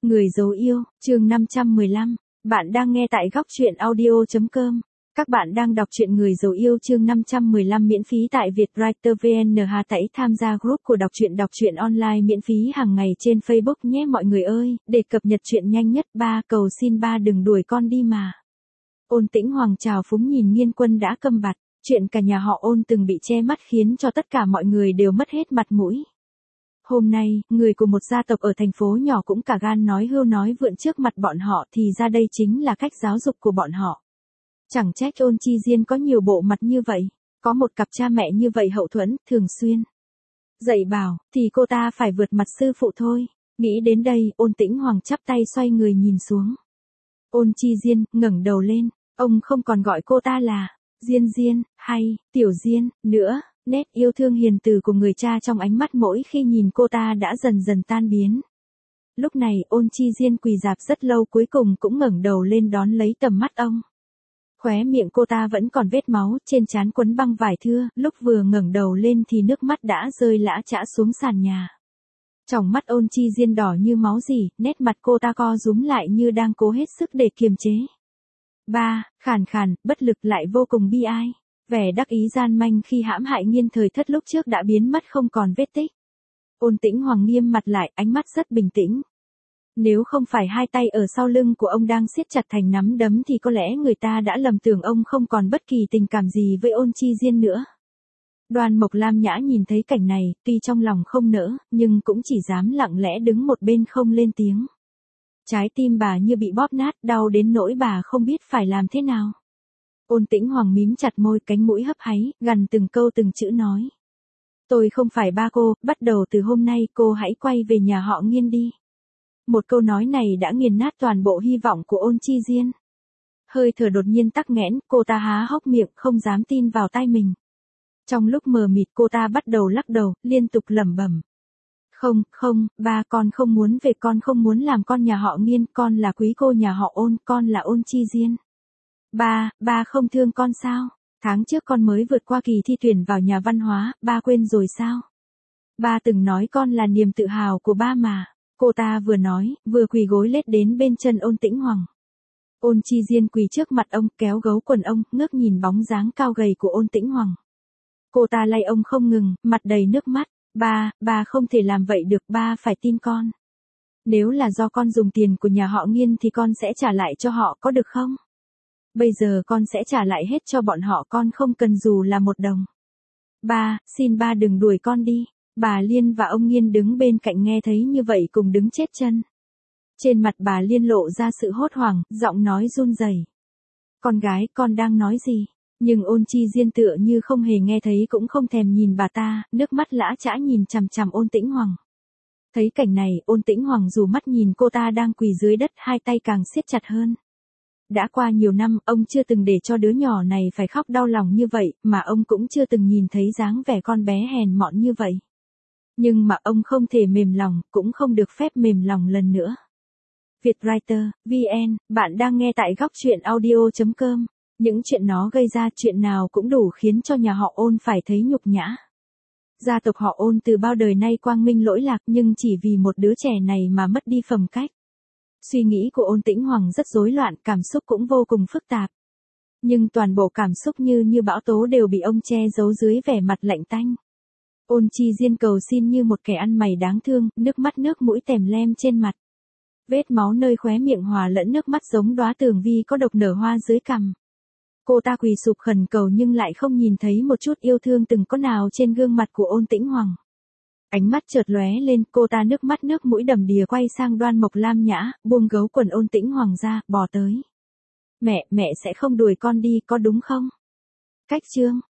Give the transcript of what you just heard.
Người dấu yêu, chương 515. Bạn đang nghe tại góc truyện audio.com. Các bạn đang đọc truyện Người dấu yêu chương 515 miễn phí tại Vietwriter VN. Hãy tham gia group của đọc truyện online miễn phí hàng ngày trên Facebook nhé mọi người ơi, để cập nhật truyện nhanh nhất. Cầu xin ba đừng đuổi con đi mà. Ôn Tĩnh Hoàng trào phúng nhìn Nghiên Quân đã câm bặt, chuyện cả nhà họ Ôn từng bị che mắt khiến cho tất cả mọi người đều mất hết mặt mũi. Hôm nay, người của một gia tộc ở thành phố nhỏ cũng cả gan nói hưu nói vượn trước mặt bọn họ thì ra đây chính là cách giáo dục của bọn họ. Chẳng trách Ôn Chi Diên có nhiều bộ mặt như vậy, có một cặp cha mẹ như vậy hậu thuẫn, thường xuyên dạy bảo, thì cô ta phải vượt mặt sư phụ thôi. Nghĩ đến đây, Ôn Tĩnh Hoàng chắp tay xoay người nhìn xuống. Ôn Chi Diên ngẩng đầu lên, ông không còn gọi cô ta là Diên Diên, hay Tiểu Diên, nữa. Nét yêu thương hiền từ của người cha trong ánh mắt mỗi khi nhìn cô ta đã dần dần tan biến. Lúc này Ôn Chi Diên quỳ rạp rất lâu cuối cùng cũng ngẩng đầu lên đón lấy tầm mắt ông. Khóe miệng cô ta vẫn còn vết máu, trên trán quấn băng vải thưa, lúc vừa ngẩng đầu lên thì nước mắt đã rơi lã chã xuống sàn nhà. Tròng mắt Ôn Chi Diên đỏ như máu rỉ, nét mặt cô ta co rúm lại như đang cố hết sức để kiềm chế. Khàn khàn, bất lực lại vô cùng bi ai. Vẻ đắc ý gian manh khi hãm hại Nghiên Thời Thất lúc trước đã biến mất không còn vết tích. Ôn Tĩnh Hoàng nghiêm mặt lại, ánh mắt rất bình tĩnh. Nếu không phải hai tay ở sau lưng của ông đang siết chặt thành nắm đấm thì có lẽ người ta đã lầm tưởng ông không còn bất kỳ tình cảm gì với Ôn Chi Diên nữa. Đoan Mộc Lam Nhã nhìn thấy cảnh này, tuy trong lòng không nỡ, nhưng cũng chỉ dám lặng lẽ đứng một bên không lên tiếng. Trái tim bà như bị bóp nát, đau đến nỗi bà không biết phải làm thế nào. Ôn Tĩnh Hoàng mím chặt môi, cánh mũi hấp háy, gằn từng câu từng chữ nói. Tôi không phải ba cô, bắt đầu từ hôm nay cô hãy quay về nhà họ Nghiên đi. Một câu nói này đã nghiền nát toàn bộ hy vọng của Ôn Chi Diên. Hơi thở đột nhiên tắc nghẽn, cô ta há hốc miệng không dám tin vào tai mình. Trong lúc mờ mịt cô ta bắt đầu lắc đầu, liên tục lẩm bẩm. Không, ba con không muốn về, con không muốn làm con nhà họ Nghiên, con là quý cô nhà họ Ôn, con là Ôn Chi Diên. Ba không thương con sao? Tháng trước con mới vượt qua kỳ thi tuyển vào nhà văn hóa, ba quên rồi sao? Ba từng nói con là niềm tự hào của ba mà. Cô ta vừa nói, vừa quỳ gối lết đến bên chân Ôn Tĩnh Hoàng. Ôn Chi Diên quỳ trước mặt ông, kéo gấu quần ông, ngước nhìn bóng dáng cao gầy của Ôn Tĩnh Hoàng. Cô ta lay ông không ngừng, mặt đầy nước mắt. Ba không thể làm vậy được, ba phải tin con. Nếu là do con dùng tiền của nhà họ Nghiên thì con sẽ trả lại cho họ, có được không? Bây giờ con sẽ trả lại hết cho bọn họ, con không cần dù là một đồng. Xin ba đừng đuổi con đi. Bà Liên và ông Nghiên đứng bên cạnh nghe thấy như vậy cùng đứng chết chân. Trên mặt bà Liên lộ ra sự hốt hoảng, giọng nói run rẩy. Con gái, con đang nói gì? Nhưng Ôn Chi Diên tựa như không hề nghe thấy cũng không thèm nhìn bà ta, nước mắt lã chã nhìn chằm chằm Ôn Tĩnh Hoàng. Thấy cảnh này, Ôn Tĩnh Hoàng dù mắt nhìn cô ta đang quỳ dưới đất, hai tay càng siết chặt hơn. Đã qua nhiều năm, ông chưa từng để cho đứa nhỏ này phải khóc đau lòng như vậy, mà ông cũng chưa từng nhìn thấy dáng vẻ con bé hèn mọn như vậy. Nhưng mà ông không thể mềm lòng, cũng không được phép mềm lòng lần nữa. Vietwriter, VN, bạn đang nghe tại góc truyện audio.com. Những chuyện nó gây ra, chuyện nào cũng đủ khiến cho nhà họ Ôn phải thấy nhục nhã. Gia tộc họ Ôn từ bao đời nay quang minh lỗi lạc, nhưng chỉ vì một đứa trẻ này mà mất đi phẩm cách. Suy nghĩ của Ôn Tĩnh Hoàng rất rối loạn, cảm xúc cũng vô cùng phức tạp. Nhưng toàn bộ cảm xúc như bão tố đều bị ông che giấu dưới vẻ mặt lạnh tanh. Ôn Chi Diên cầu xin như một kẻ ăn mày đáng thương, nước mắt nước mũi tèm lem trên mặt. Vết máu nơi khóe miệng hòa lẫn nước mắt giống đóa tường vi có độc nở hoa dưới cằm. Cô ta quỳ sụp khẩn cầu nhưng lại không nhìn thấy một chút yêu thương từng có nào trên gương mặt của Ôn Tĩnh Hoàng. Ánh mắt chợt lóe lên, cô ta nước mắt nước mũi đầm đìa quay sang Đoan Mộc Lam Nhã, buông gấu quần Ôn Tĩnh Hoàng ra, bò tới. Mẹ sẽ không đuổi con đi, có đúng không? Cách chương